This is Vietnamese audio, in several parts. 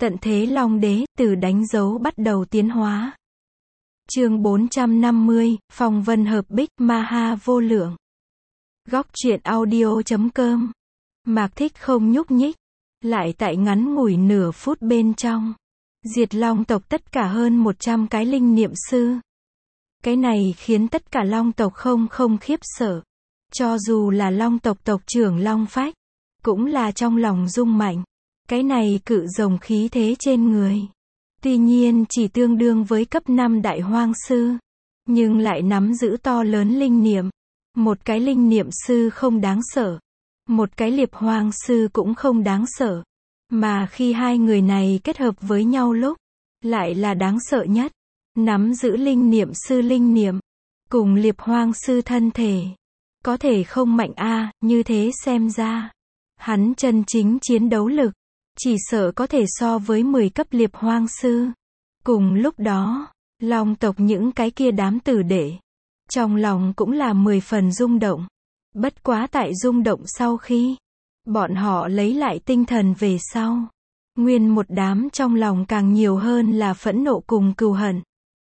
Tận thế Long Đế, từ đánh dấu bắt đầu tiến hóa. Chương 450, Phong vân hợp bích, ma ha vô lượng. Góc truyện audio.com. Mạc Thích không nhúc nhích, lại tại ngắn ngủi nửa phút bên trong, diệt Long tộc tất cả hơn 100 cái linh niệm sư. Cái này khiến tất cả Long tộc không khiếp sợ. Cho dù là Long tộc tộc trưởng Long Phách, cũng là trong lòng rung mạnh. Cái này cự rồng khí thế trên người, tuy nhiên chỉ tương đương với cấp 5 đại hoang sư, nhưng lại nắm giữ to lớn linh niệm. Một cái linh niệm sư không đáng sợ, một cái liệp hoang sư cũng không đáng sợ, mà khi hai người này kết hợp với nhau lúc, lại là đáng sợ nhất. Nắm giữ linh niệm sư linh niệm, cùng liệp hoang sư thân thể, có thể không mạnh a, như thế xem ra, hắn chân chính chiến đấu lực, chỉ sợ có thể so với 10 cấp liệp hoang sư. Cùng lúc đó, Long tộc những cái kia đám tử đệ, trong lòng cũng là 10 phần rung động. Bất quá tại rung động sau khi, bọn họ lấy lại tinh thần về sau, nguyên một đám trong lòng càng nhiều hơn là phẫn nộ cùng cừu hận.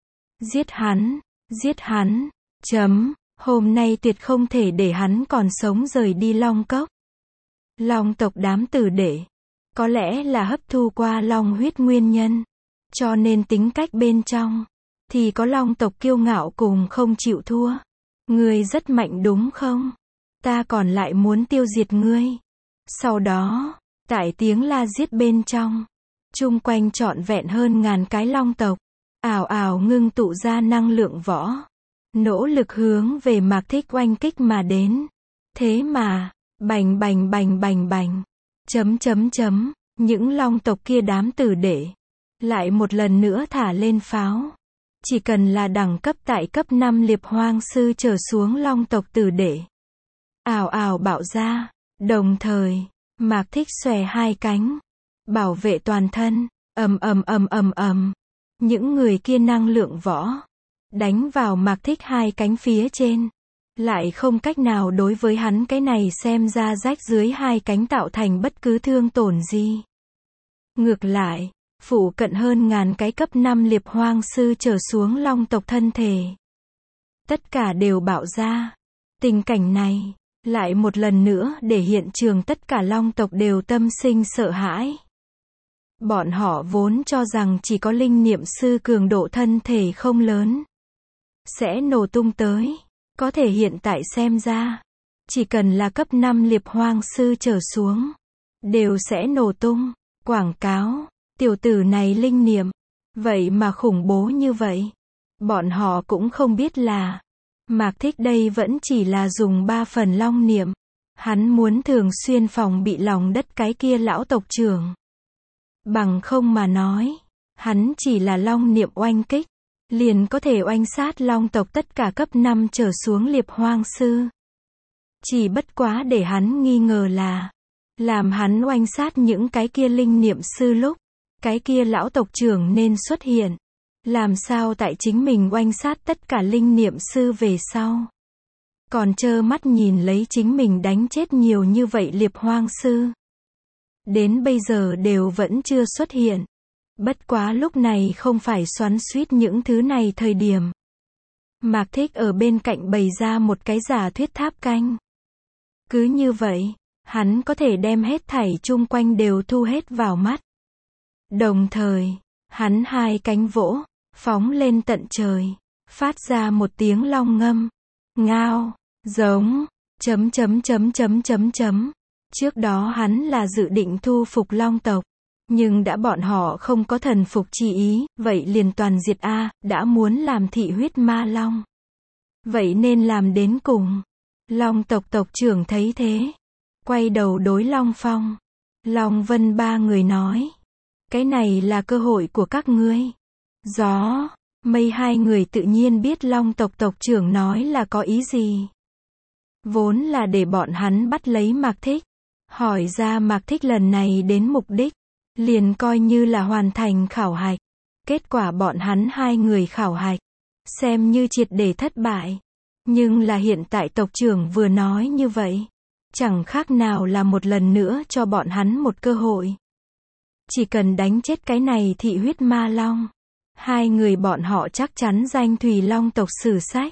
Giết hắn, hôm nay tuyệt không thể để hắn còn sống rời đi Long Cốc. Long tộc đám tử đệ, có lẽ là hấp thu qua long huyết nguyên nhân, cho nên tính cách bên trong, thì có Long tộc kiêu ngạo cùng không chịu thua. Ngươi rất mạnh đúng không? Ta còn lại muốn tiêu diệt ngươi. Sau đó, tại tiếng la giết bên trong, chung quanh trọn vẹn hơn ngàn cái Long tộc, ào ào ngưng tụ ra năng lượng võ, nỗ lực hướng về Mạc Thích oanh kích mà đến. Thế mà, bành, những Long tộc kia đám tử đệ, lại một lần nữa thả lên pháo. Chỉ cần là đẳng cấp tại cấp 5 liệp hoang sư trở xuống Long tộc tử đệ, ào ào bạo ra, đồng thời, Mạc Thích xòe hai cánh, bảo vệ toàn thân, ầm. Những người kia năng lượng võ, đánh vào Mạc Thích hai cánh phía trên, lại không cách nào đối với hắn cái này xem ra rách dưới hai cánh tạo thành bất cứ thương tổn gì. Ngược lại, phụ cận hơn ngàn cái cấp 5 liệp hoang sư trở xuống Long tộc thân thể, tất cả đều bạo ra. Tình cảnh này, lại một lần nữa để hiện trường tất cả Long tộc đều tâm sinh sợ hãi. Bọn họ vốn cho rằng chỉ có linh niệm sư cường độ thân thể không lớn, sẽ nổ tung tới. Có thể hiện tại xem ra, chỉ cần là cấp 5 liệp hoang sư trở xuống, đều sẽ nổ tung. Quảng cáo, tiểu tử này linh niệm, vậy mà khủng bố như vậy. Bọn họ cũng không biết là, Mạc Thích đây vẫn chỉ là dùng 3 phần long niệm. Hắn muốn thường xuyên phòng bị lòng đất cái kia lão tộc trưởng. Bằng không mà nói, hắn chỉ là long niệm oanh kích, liền có thể oanh sát Long tộc tất cả cấp 5 trở xuống liệp hoang sư. Chỉ bất quá để hắn nghi ngờ là, làm hắn oanh sát những cái kia linh niệm sư lúc, cái kia lão tộc trưởng nên xuất hiện. Làm sao tại chính mình oanh sát tất cả linh niệm sư về sau, còn trơ mắt nhìn lấy chính mình đánh chết nhiều như vậy liệp hoang sư. Đến bây giờ đều vẫn chưa xuất hiện. Bất quá lúc này không phải xoắn xuýt những thứ này thời điểm. Mạc Thích ở bên cạnh bày ra một cái giả thuyết tháp canh. Cứ như vậy, hắn có thể đem hết thảy chung quanh đều thu hết vào mắt. Đồng thời, hắn hai cánh vỗ, phóng lên tận trời, phát ra một tiếng long ngâm. Ngao, giống, Trước đó hắn là dự định thu phục Long tộc, nhưng đã bọn họ không có thần phục chi ý, vậy liền toàn diệt a, đã muốn làm thị huyết ma long. Vậy nên làm đến cùng. Long tộc tộc trưởng thấy thế, quay đầu đối Long Phong, Long Vân ba người nói, cái này là cơ hội của các ngươi. Gió, mây hai người tự nhiên biết Long tộc tộc trưởng nói là có ý gì. Vốn là để bọn hắn bắt lấy Mạc Thích, hỏi ra Mạc Thích lần này đến mục đích, liền coi như là hoàn thành khảo hạch. Kết quả bọn hắn hai người khảo hạch, xem như triệt để thất bại. Nhưng là hiện tại tộc trưởng vừa nói như vậy, chẳng khác nào là một lần nữa cho bọn hắn một cơ hội. Chỉ cần đánh chết cái này thị huyết ma long, hai người bọn họ chắc chắn danh Thủy Long tộc sử sách.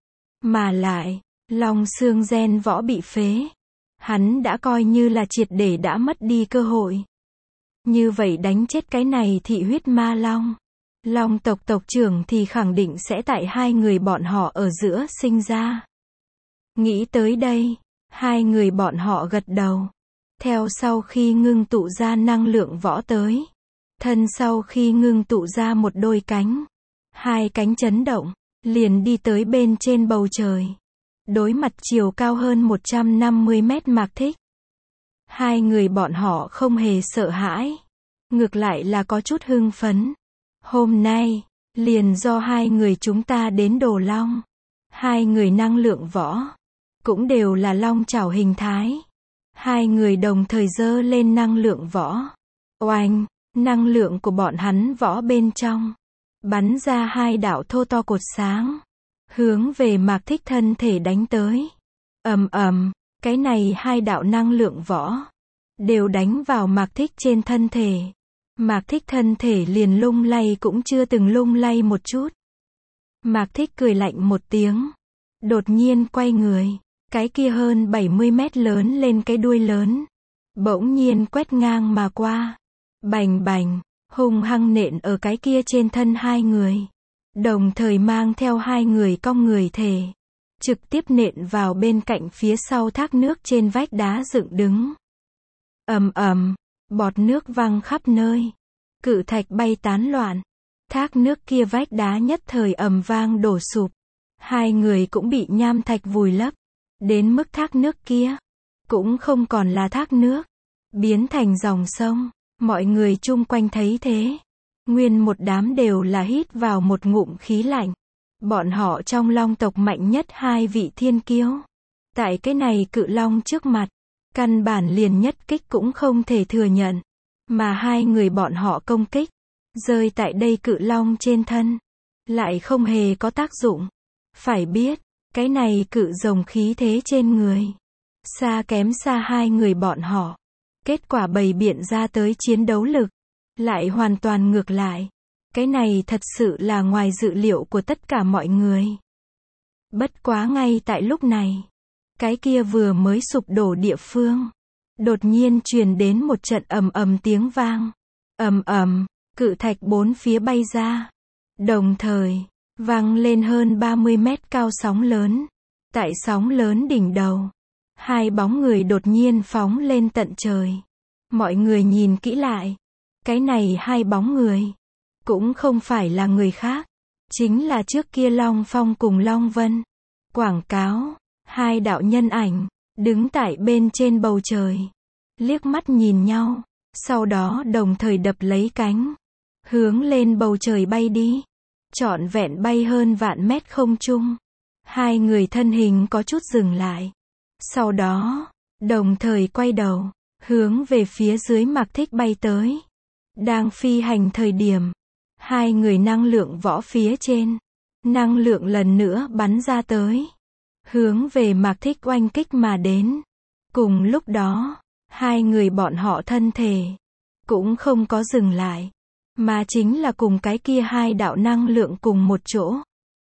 Mà lại, Long Xương gen võ bị phế. Hắn đã coi như là triệt để đã mất đi cơ hội. Như vậy đánh chết cái này thị huyết ma long. Long tộc tộc trưởng thì khẳng định sẽ tại hai người bọn họ ở giữa sinh ra. Nghĩ tới đây, hai người bọn họ gật đầu. Theo sau khi ngưng tụ ra năng lượng võ tới. Thân sau khi ngưng tụ ra một đôi cánh. Hai cánh chấn động, liền đi tới bên trên bầu trời. Đối mặt chiều cao hơn 150 mét Mạc Thích. Hai người bọn họ không hề sợ hãi. Ngược lại là có chút hưng phấn. Hôm nay, liền do hai người chúng ta đến Đồ Long. Hai người năng lượng võ. Cũng đều là long chảo hình thái. Hai người đồng thời giơ lên năng lượng võ. Oanh, năng lượng của bọn hắn võ bên trong. Bắn ra hai đạo thô to cột sáng. Hướng về Mạc Thích thân thể đánh tới. Ầm ầm, cái này hai đạo năng lượng võ. Đều đánh vào Mạc Thích trên thân thể. Mạc Thích thân thể liền lung lay cũng chưa từng lung lay một chút. Mạc Thích cười lạnh một tiếng. Đột nhiên quay người. Cái kia hơn 70 mét lớn lên cái đuôi lớn. Bỗng nhiên quét ngang mà qua. Bành bành, hung hăng nện ở cái kia trên thân hai người. Đồng thời mang theo hai người cong người thể. Trực tiếp nện vào bên cạnh phía sau thác nước trên vách đá dựng đứng. Ầm ầm, bọt nước văng khắp nơi. Cự thạch bay tán loạn. Thác nước kia vách đá nhất thời ầm vang đổ sụp. Hai người cũng bị nham thạch vùi lấp. Đến mức thác nước kia cũng không còn là thác nước, biến thành dòng sông. Mọi người chung quanh thấy thế, nguyên một đám đều là hít vào một ngụm khí lạnh. Bọn họ trong long tộc mạnh nhất hai vị thiên kiêu. Tại cái này cự long trước mặt, căn bản liền nhất kích cũng không thể thừa nhận. Mà hai người bọn họ công kích, rơi tại đây cự long trên thân, lại không hề có tác dụng. Phải biết, cái này cự rồng khí thế trên người, xa kém xa hai người bọn họ. Kết quả bày biện ra tới chiến đấu lực, lại hoàn toàn ngược lại. Cái này thật sự là ngoài dự liệu của tất cả mọi người. Bất quá ngay tại lúc này, cái kia vừa mới sụp đổ địa phương, đột nhiên truyền đến một trận ầm ầm tiếng vang. Ầm ầm, cự thạch bốn phía bay ra. Đồng thời, vang lên hơn 30 mét cao sóng lớn. Tại sóng lớn đỉnh đầu, hai bóng người đột nhiên phóng lên tận trời. Mọi người nhìn kỹ lại, cái này hai bóng người cũng không phải là người khác, chính là trước kia Long Phong cùng Long Vân. Quảng cáo, hai đạo nhân ảnh đứng tại bên trên bầu trời, liếc mắt nhìn nhau, sau đó đồng thời đập lấy cánh, hướng lên bầu trời bay đi. Trọn vẹn bay hơn vạn mét không trung. Hai người thân hình có chút dừng lại. Sau đó, đồng thời quay đầu, hướng về phía dưới Mạc Thích bay tới. Đang phi hành thời điểm, hai người năng lượng võ phía trên, năng lượng lần nữa bắn ra tới, hướng về Mạc Thích oanh kích mà đến. Cùng lúc đó, hai người bọn họ thân thể cũng không có dừng lại, mà chính là cùng cái kia hai đạo năng lượng cùng một chỗ,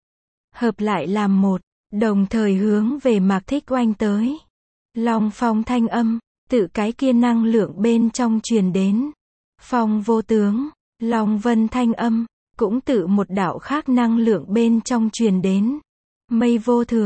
hợp lại làm một, đồng thời hướng về Mạc Thích oanh tới. Long Phong thanh âm, tự cái kia năng lượng bên trong truyền đến. Phong vô tướng, Long Vân thanh âm, cũng tự một đạo khác năng lượng bên trong truyền đến. Mây vô thường, ...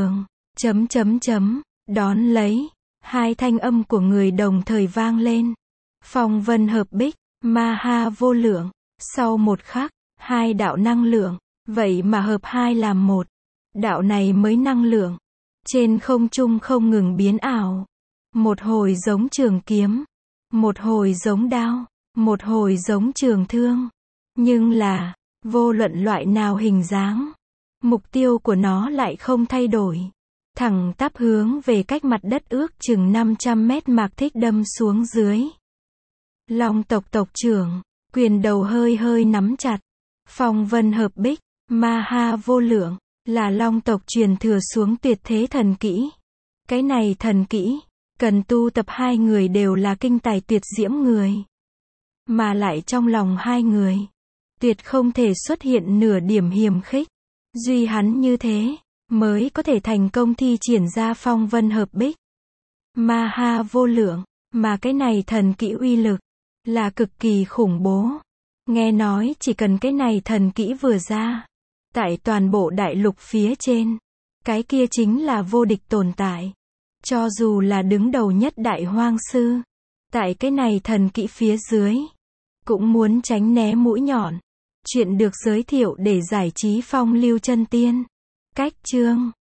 đón lấy, hai thanh âm của người đồng thời vang lên. Phong vân hợp bích, ma ha vô lượng. Sau một khắc, hai đạo năng lượng, vậy mà hợp hai làm một. Đạo này mới năng lượng, trên không trung không ngừng biến ảo. Một hồi giống trường kiếm, một hồi giống đao, một hồi giống trường thương. Nhưng là, vô luận loại nào hình dáng, mục tiêu của nó lại không thay đổi. Thẳng tắp hướng về cách mặt đất ước chừng 500 mét Mạc Thích đâm xuống dưới. Long tộc tộc trưởng, quyền đầu hơi hơi nắm chặt. Phong vân hợp bích, ma ha vô lượng, là long tộc truyền thừa xuống tuyệt thế thần kỹ. Cái này thần kỹ, cần tu tập hai người đều là kinh tài tuyệt diễm người. Mà lại trong lòng hai người, tuyệt không thể xuất hiện nửa điểm hiềm khích. Duy hắn như thế, mới có thể thành công thi triển ra phong vân hợp bích. Ma ha vô lượng, mà cái này thần kỹ uy lực, là cực kỳ khủng bố. Nghe nói chỉ cần cái này thần kỹ vừa ra, tại toàn bộ đại lục phía trên, cái kia chính là vô địch tồn tại. Cho dù là đứng đầu nhất đại hoang sư, tại cái này thần kỹ phía dưới, cũng muốn tránh né mũi nhọn. Chuyện được giới thiệu để giải trí phong lưu chân tiên. Cách chương